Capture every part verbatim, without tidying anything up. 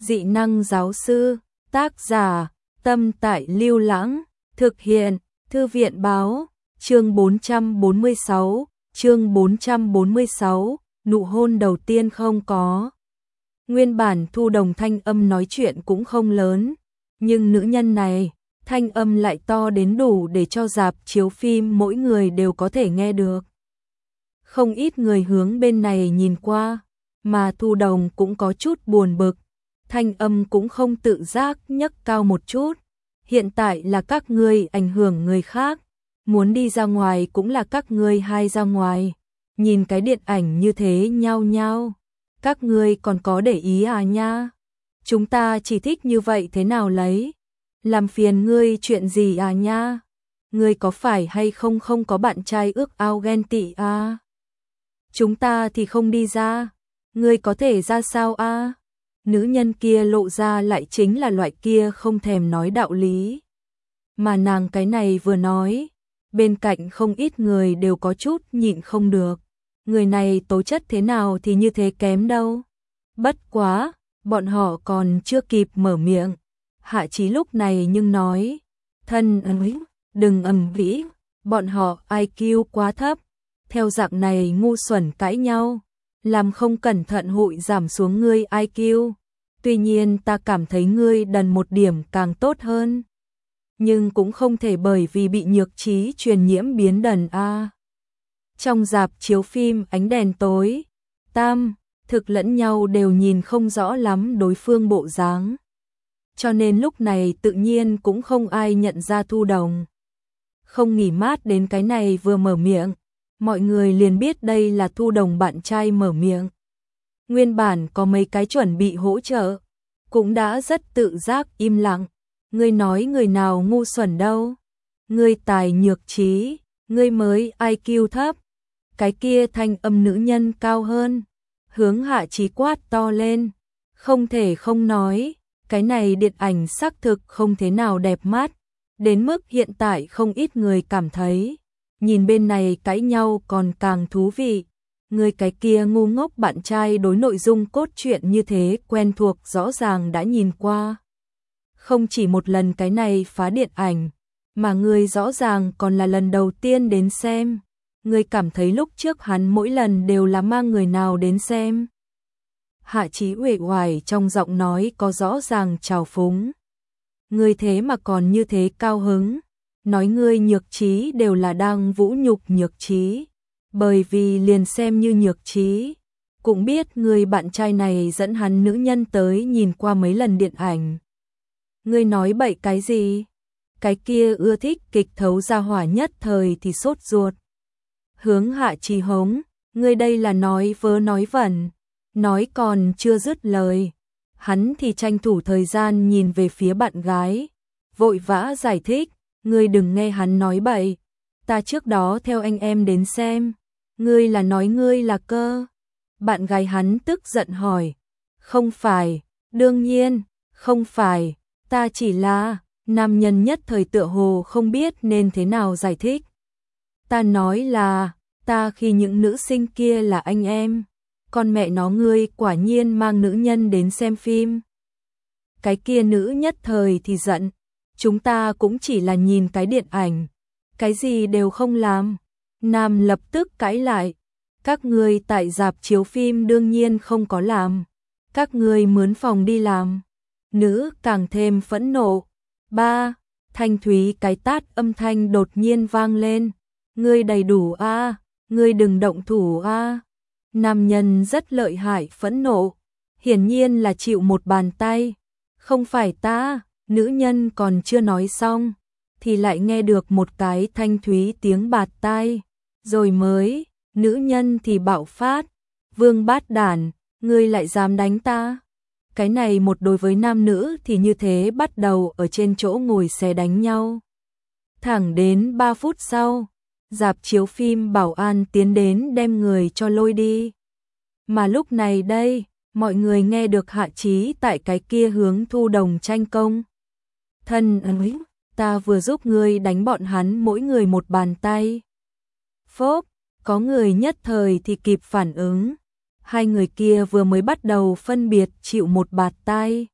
Dị năng giáo sư, tác giả, Tâm Tại Lưu Lãng, thực hiện, Thư viện báo, chương bốn trăm bốn mươi sáu, chương bốn trăm bốn mươi sáu, nụ hôn đầu tiên không có. Nguyên bản Thu Đồng thanh âm nói chuyện cũng không lớn, nhưng nữ nhân này, thanh âm lại to đến đủ để cho rạp chiếu phim mỗi người đều có thể nghe được. Không ít người hướng bên này nhìn qua, mà Thu Đồng cũng có chút buồn bực, thanh âm cũng không tự giác nhấc cao một chút. Hiện tại là các ngươi ảnh hưởng người khác, muốn đi ra ngoài cũng là các ngươi hai ra ngoài, nhìn cái điện ảnh như thế nhao nhao, các ngươi còn có để ý à nha? Chúng ta chỉ thích như vậy thế nào lấy? Làm phiền ngươi chuyện gì à nha? Ngươi có phải hay không không có bạn trai ước ao ghen tị à? Chúng ta thì không đi ra, ngươi có thể ra sao à? Nữ nhân kia lộ ra lại chính là loại kia không thèm nói đạo lý. Mà nàng cái này vừa nói, bên cạnh không ít người đều có chút nhịn không được. Người này tố chất thế nào thì như thế kém đâu. Bất quá, bọn họ còn chưa kịp mở miệng. Hạ Chí lúc này nhưng nói, thân ơi, đừng ầm vĩ, bọn họ i kiu quá thấp. Theo dạng này ngu xuẩn cãi nhau, làm không cẩn thận hội giảm xuống ngươi i kiu. Tuy nhiên ta cảm thấy ngươi đần một điểm càng tốt hơn. Nhưng cũng không thể bởi vì bị nhược trí truyền nhiễm biến đần a. À. Trong rạp chiếu phim ánh đèn tối, tam, thực lẫn nhau đều nhìn không rõ lắm đối phương bộ dáng. Cho nên lúc này tự nhiên cũng không ai nhận ra Thu Đồng. Không nghỉ mát đến cái này vừa mở miệng, mọi người liền biết đây là Thu Đồng bạn trai mở miệng. Nguyên bản có mấy cái chuẩn bị hỗ trợ, cũng đã rất tự giác im lặng. Ngươi nói người nào ngu xuẩn đâu? Ngươi tài nhược trí, ngươi mới i kiu thấp. Cái kia thanh âm nữ nhân cao hơn, hướng Hạ Chí quát to lên. Không thể không nói, cái này điện ảnh xác thực không thế nào đẹp mắt, đến mức hiện tại không ít người cảm thấy, nhìn bên này cãi nhau còn càng thú vị. Người cái kia ngu ngốc bạn trai đối nội dung cốt truyện như thế quen thuộc rõ ràng đã nhìn qua. Không chỉ một lần cái này phá điện ảnh, mà người rõ ràng còn là lần đầu tiên đến xem. Người cảm thấy lúc trước hắn mỗi lần đều là mang người nào đến xem. Hạ Chí uể oải trong giọng nói có rõ ràng trào phúng. Người thế mà còn như thế cao hứng, nói ngươi nhược trí đều là đang vũ nhục nhược trí. Bởi vì liền xem như nhược trí, cũng biết người bạn trai này dẫn hắn nữ nhân tới nhìn qua mấy lần điện ảnh. Ngươi nói bậy cái gì? Cái kia ưa thích kịch thấu ra hỏa nhất thời thì sốt ruột. Hướng Hạ Chí hống, ngươi đây là nói vớ nói vẩn, nói còn chưa dứt lời. Hắn thì tranh thủ thời gian nhìn về phía bạn gái, vội vã giải thích, ngươi đừng nghe hắn nói bậy, ta trước đó theo anh em đến xem. Ngươi là nói ngươi là cơ? Bạn gái hắn tức giận hỏi. Không phải, đương nhiên, không phải, ta chỉ là, nam nhân nhất thời tựa hồ không biết nên thế nào giải thích. Ta nói là, ta khi những nữ sinh kia là anh em, con mẹ nó ngươi quả nhiên mang nữ nhân đến xem phim. Cái kia nữ nhất thời thì giận, chúng ta cũng chỉ là nhìn cái điện ảnh, cái gì đều không làm. Nam lập tức cãi lại, các ngươi tại rạp chiếu phim đương nhiên không có làm, các ngươi mướn phòng đi làm. Nữ càng thêm phẫn nộ. Ba, thanh thúy cái tát âm thanh đột nhiên vang lên. Ngươi đầy đủ a, à, ngươi đừng động thủ a. À. Nam nhân rất lợi hại phẫn nộ, hiển nhiên là chịu một bàn tay. Không phải ta, nữ nhân còn chưa nói xong, thì lại nghe được một cái thanh thúy tiếng bạt tai. Rồi mới, nữ nhân thì bạo phát, vương bát đản, ngươi lại dám đánh ta. Cái này một đối với nam nữ thì như thế bắt đầu ở trên chỗ ngồi xe đánh nhau. Thẳng đến ba phút sau, rạp chiếu phim bảo an tiến đến đem người cho lôi đi. Mà lúc này đây, mọi người nghe được Hạ Chí tại cái kia hướng Thu Đồng tranh công. Thân ơi, ta vừa giúp ngươi đánh bọn hắn mỗi người một bàn tay. Phốp, có người nhất thời thì kịp phản ứng. Hai người kia vừa mới bắt đầu phân biệt chịu một bạt tai.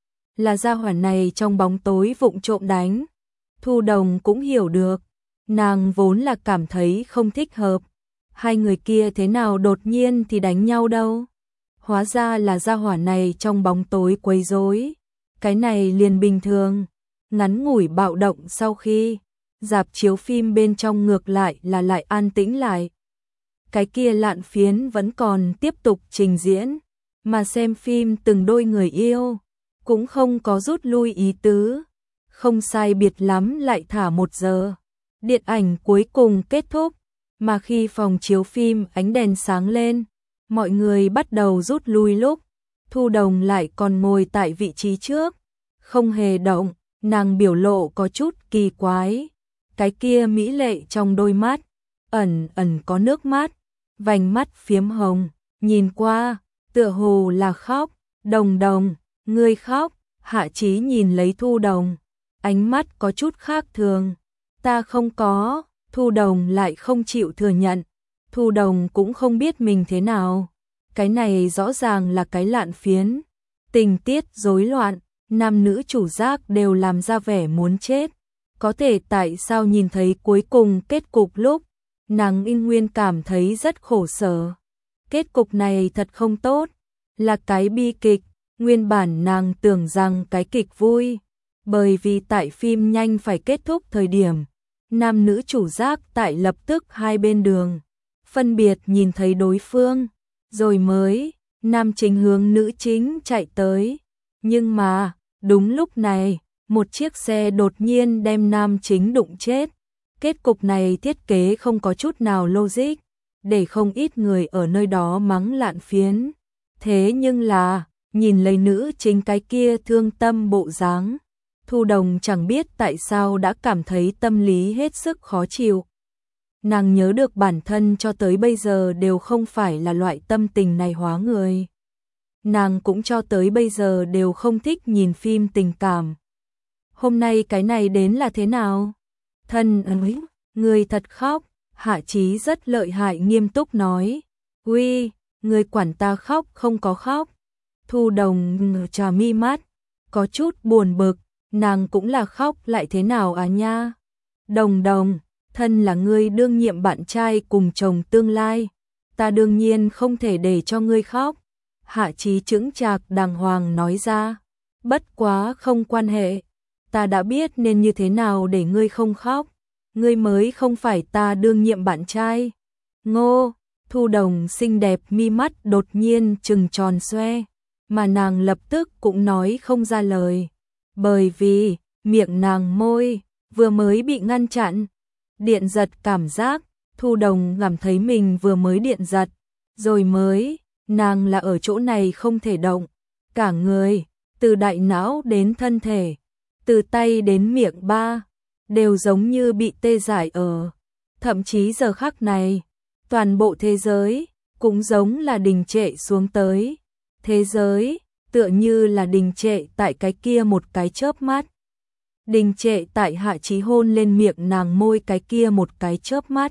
Là gia hỏa này trong bóng tối vụng trộm đánh. Thu Đồng cũng hiểu được, nàng vốn là cảm thấy không thích hợp. Hai người kia thế nào đột nhiên thì đánh nhau đâu. Hóa ra là gia hỏa này trong bóng tối quấy rối. Cái này liền bình thường. Ngắn ngủi bạo động sau khi rạp chiếu phim bên trong ngược lại là lại an tĩnh lại. Cái kia lạn phiến vẫn còn tiếp tục trình diễn, mà xem phim từng đôi người yêu cũng không có rút lui ý tứ. Không sai biệt lắm lại thả một giờ. Điện ảnh cuối cùng kết thúc, mà khi phòng chiếu phim ánh đèn sáng lên, mọi người bắt đầu rút lui lúc Thu Đồng lại còn ngồi tại vị trí trước, không hề động, nàng biểu lộ có chút kỳ quái. Cái kia mỹ lệ trong đôi mắt, ẩn ẩn có nước mắt, vành mắt phiếm hồng, nhìn qua, tựa hồ là khóc. Đồng Đồng, ngươi khóc. Hạ Chí nhìn lấy Thu Đồng, ánh mắt có chút khác thường. Ta không có. Thu Đồng lại không chịu thừa nhận. Thu Đồng cũng không biết mình thế nào. Cái này rõ ràng là cái lạn phiến. Tình tiết rối loạn, nam nữ chủ giác đều làm ra vẻ muốn chết. Có thể tại sao nhìn thấy cuối cùng kết cục lúc nàng In Nguyên cảm thấy rất khổ sở. Kết cục này thật không tốt, là cái bi kịch. Nguyên bản nàng tưởng rằng cái kịch vui, bởi vì tại phim nhanh phải kết thúc thời điểm, nam nữ chủ giác tại lập tức hai bên đường, phân biệt nhìn thấy đối phương, rồi mới nam chính hướng nữ chính chạy tới. Nhưng mà, đúng lúc này, một chiếc xe đột nhiên đem nam chính đụng chết. Kết cục này thiết kế không có chút nào logic, để không ít người ở nơi đó mắng lạn phiến. Thế nhưng là, nhìn lấy nữ chính cái kia thương tâm bộ dáng, Thu Đồng chẳng biết tại sao đã cảm thấy tâm lý hết sức khó chịu. Nàng nhớ được bản thân cho tới bây giờ đều không phải là loại tâm tình này hóa người. Nàng cũng cho tới bây giờ đều không thích nhìn phim tình cảm. Hôm nay cái này đến là thế nào? Thân ơi, người thật khóc. Hạ Chí rất lợi hại nghiêm túc nói. Uy, người quản ta khóc không có khóc. Thu Đồng trà mi mắt, có chút buồn bực, nàng cũng là khóc lại thế nào à nha. Đồng Đồng, thân là ngươi đương nhiệm bạn trai cùng chồng tương lai, ta đương nhiên không thể để cho ngươi khóc. Hạ Chí chững chạc đàng hoàng nói ra, bất quá không quan hệ, ta đã biết nên như thế nào để ngươi không khóc, ngươi mới không phải ta đương nhiệm bạn trai. Ngô, Thu Đồng xinh đẹp mi mắt đột nhiên trừng tròn xoe, mà nàng lập tức cũng nói không ra lời, bởi vì miệng nàng môi vừa mới bị ngăn chặn. Điện giật cảm giác, Thu Đồng cảm thấy mình vừa mới điện giật, rồi mới, nàng là ở chỗ này không thể động, cả người, từ đại não đến thân thể, từ tay đến miệng ba, đều giống như bị tê dại ở. Thậm chí giờ khắc này, toàn bộ thế giới cũng giống là đình trệ xuống tới. Thế giới tựa như là đình trệ tại cái kia một cái chớp mắt. Đình trệ tại Hạ Chí hôn lên miệng nàng môi cái kia một cái chớp mắt.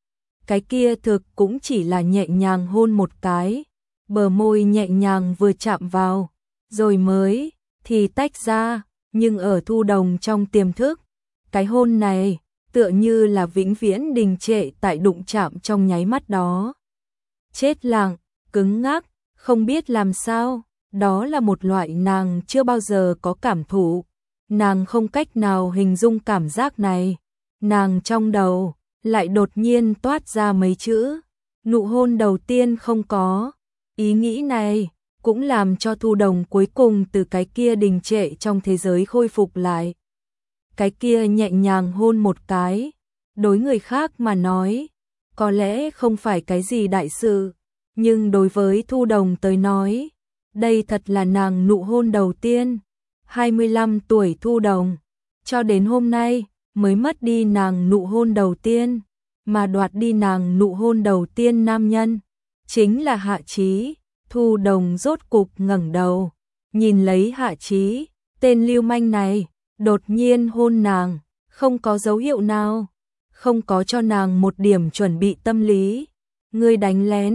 Cái kia thực cũng chỉ là nhẹ nhàng hôn một cái, bờ môi nhẹ nhàng vừa chạm vào, rồi mới thì tách ra, nhưng ở Thu Đồng trong tiềm thức, cái hôn này tựa như là vĩnh viễn đình trệ tại đụng chạm trong nháy mắt đó. Chết lặng, cứng ngắc, không biết làm sao, đó là một loại nàng chưa bao giờ có cảm thụ. Nàng không cách nào hình dung cảm giác này. Nàng trong đầu lại đột nhiên toát ra mấy chữ, nụ hôn đầu tiên không có. Ý nghĩ này cũng làm cho Thu Đồng cuối cùng từ cái kia đình trệ trong thế giới khôi phục lại. Cái kia nhẹ nhàng hôn một cái, đối người khác mà nói, có lẽ không phải cái gì đại sự, nhưng đối với Thu Đồng tới nói, đây thật là nàng nụ hôn đầu tiên. hai mươi lăm tuổi Thu Đồng, cho đến hôm nay mới mất đi nàng nụ hôn đầu tiên, mà đoạt đi nàng nụ hôn đầu tiên nam nhân chính là Hạ Chí. Thu Đồng rốt cục ngẩng đầu, nhìn lấy Hạ Chí, tên lưu manh này, đột nhiên hôn nàng, không có dấu hiệu nào, không có cho nàng một điểm chuẩn bị tâm lý. Ngươi đánh lén,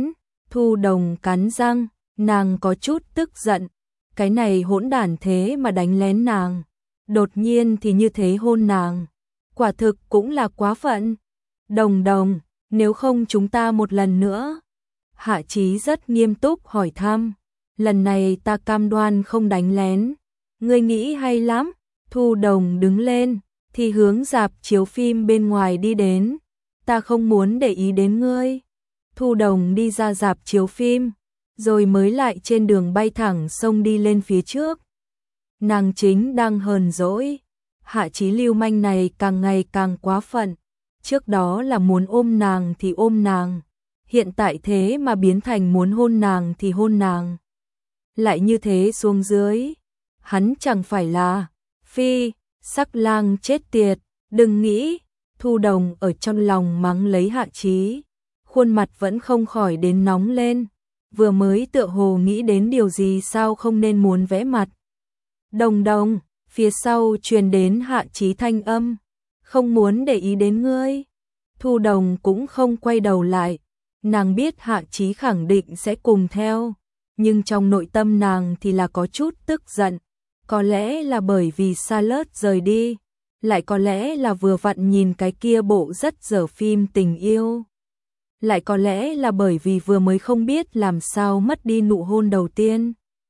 Thu Đồng cắn răng, nàng có chút tức giận. Cái này hỗn đản thế mà đánh lén nàng. Đột nhiên thì như thế hôn nàng. Quả thực cũng là quá phận. Đồng Đồng, nếu không chúng ta một lần nữa. Hạ Chí rất nghiêm túc hỏi thăm. Lần này ta cam đoan không đánh lén. Ngươi nghĩ hay lắm. Thu Đồng đứng lên, thì hướng rạp chiếu phim bên ngoài đi đến. Ta không muốn để ý đến ngươi. Thu Đồng đi ra rạp chiếu phim, rồi mới lại trên đường bay thẳng xông đi lên phía trước. Nàng chính đang hờn dỗi. Hạ Chí lưu manh này càng ngày càng quá phận. Trước đó là muốn ôm nàng thì ôm nàng. Hiện tại thế mà biến thành muốn hôn nàng thì hôn nàng. Lại như thế xuống dưới. Hắn chẳng phải là phi, sắc lang chết tiệt. Đừng nghĩ. Thu Đồng ở trong lòng mắng lấy Hạ Chí. Khuôn mặt vẫn không khỏi đến nóng lên. Vừa mới tựa hồ nghĩ đến điều gì sao không nên muốn vẽ mặt. Đồng Đồng, phía sau truyền đến Hạ Chí thanh âm. Không muốn để ý đến ngươi. Thu Đồng cũng không quay đầu lại. Nàng biết Hạ Chí khẳng định sẽ cùng theo. Nhưng trong nội tâm nàng thì là có chút tức giận. Có lẽ là bởi vì Charlotte rời đi. Lại có lẽ là vừa vặn nhìn cái kia bộ rất dở phim tình yêu. Lại có lẽ là bởi vì vừa mới không biết làm sao mất đi nụ hôn đầu tiên.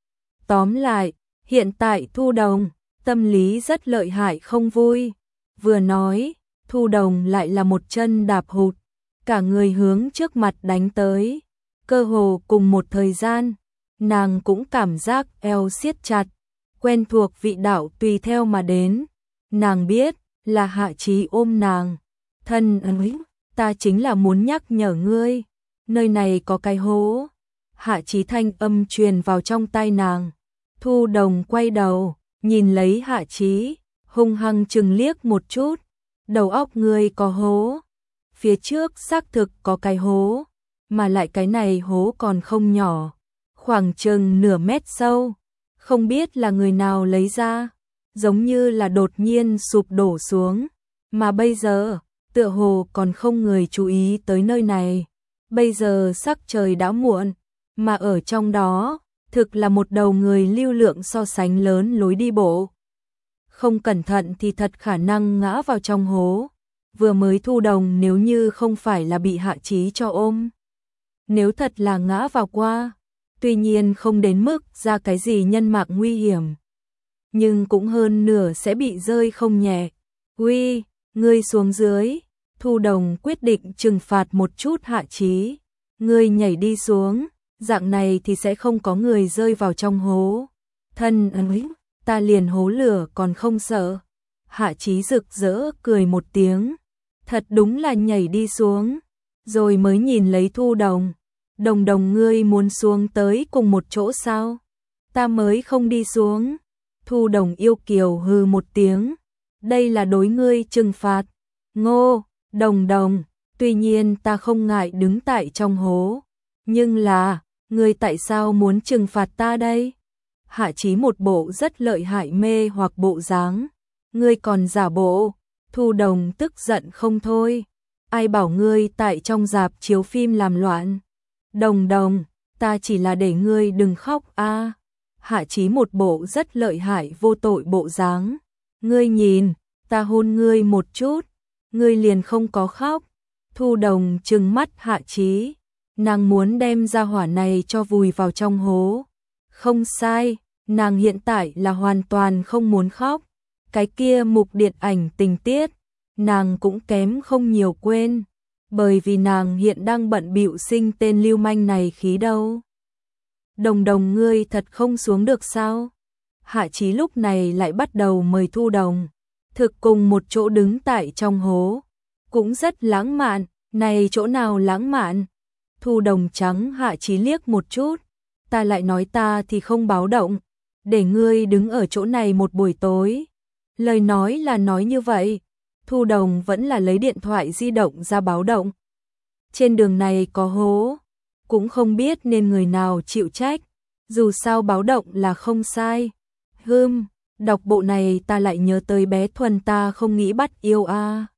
Tóm lại, hiện tại Thu Đồng, tâm lý rất lợi hại không vui. Vừa nói, Thu Đồng lại là một chân đạp hụt, cả người hướng trước mặt đánh tới. Cơ hồ cùng một thời gian, nàng cũng cảm giác eo siết chặt, quen thuộc vị đạo tùy theo mà đến. Nàng biết là Hạ Chí ôm nàng. Thân ơi, ta chính là muốn nhắc nhở ngươi, nơi này có cái hố. Hạ Chí thanh âm truyền vào trong tai nàng. Thu Đồng quay đầu, nhìn lấy Hạ Chí, hung hăng chừng liếc một chút. Đầu óc ngươi có hố. Phía trước xác thực có cái hố, mà lại cái này hố còn không nhỏ, khoảng chừng nửa mét sâu. Không biết là người nào lấy ra, giống như là đột nhiên sụp đổ xuống, mà bây giờ tựa hồ còn không người chú ý tới nơi này. Bây giờ sắc trời đã muộn, mà ở trong đó thực là một đầu người lưu lượng so sánh lớn lối đi bộ. Không cẩn thận thì thật khả năng ngã vào trong hố. Vừa mới Thu Đồng nếu như không phải là bị Hạ Chí cho ôm, nếu thật là ngã vào qua, tuy nhiên không đến mức ra cái gì nhân mạng nguy hiểm, nhưng cũng hơn nửa sẽ bị rơi không nhẹ. Uy, ngươi xuống dưới. Thu Đồng quyết định trừng phạt một chút Hạ Chí. Ngươi nhảy đi xuống, dạng này thì sẽ không có người rơi vào trong hố. Thân ơi, ta liền hố lửa còn không sợ. Hạ Chí rực rỡ cười một tiếng. Thật đúng là nhảy đi xuống. Rồi mới nhìn lấy Thu Đồng. Đồng Đồng, ngươi muốn xuống tới cùng một chỗ sao? Ta mới không đi xuống. Thu Đồng yêu kiều hừ một tiếng. Đây là đối ngươi trừng phạt. Ngô, Đồng Đồng, tuy nhiên ta không ngại đứng tại trong hố. Nhưng là, ngươi tại sao muốn trừng phạt ta đây? Hạ Chí một bộ rất lợi hại mê hoặc bộ dáng. Ngươi còn giả bộ. Thu Đồng tức giận không thôi. Ai bảo ngươi tại trong rạp chiếu phim làm loạn? Đồng Đồng, ta chỉ là để ngươi đừng khóc a. À. Hạ Chí một bộ rất lợi hại vô tội bộ dáng. Ngươi nhìn, ta hôn ngươi một chút, ngươi liền không có khóc. Thu Đồng trừng mắt Hạ Chí, nàng muốn đem ra hỏa này cho vùi vào trong hố. Không sai, nàng hiện tại là hoàn toàn không muốn khóc. Cái kia mục điện ảnh tình tiết, nàng cũng kém không nhiều quên, bởi vì nàng hiện đang bận bịu sinh tên lưu manh này khí đâu. Đồng Đồng, ngươi thật không xuống được sao? Hạ Chí lúc này lại bắt đầu mời Thu Đồng thực cùng một chỗ đứng tại trong hố, cũng rất lãng mạn. Này chỗ nào lãng mạn? Thu Đồng trắng Hạ Chí liếc một chút. Ta lại nói ta thì không báo động, để ngươi đứng ở chỗ này một buổi tối. Lời nói là nói như vậy. Thu Đồng vẫn là lấy điện thoại di động ra báo động. Trên đường này có hố, cũng không biết nên người nào chịu trách. Dù sao báo động là không sai. Hừm, đọc bộ này ta lại nhớ tới bé Thuần ta không nghĩ bắt yêu a. À.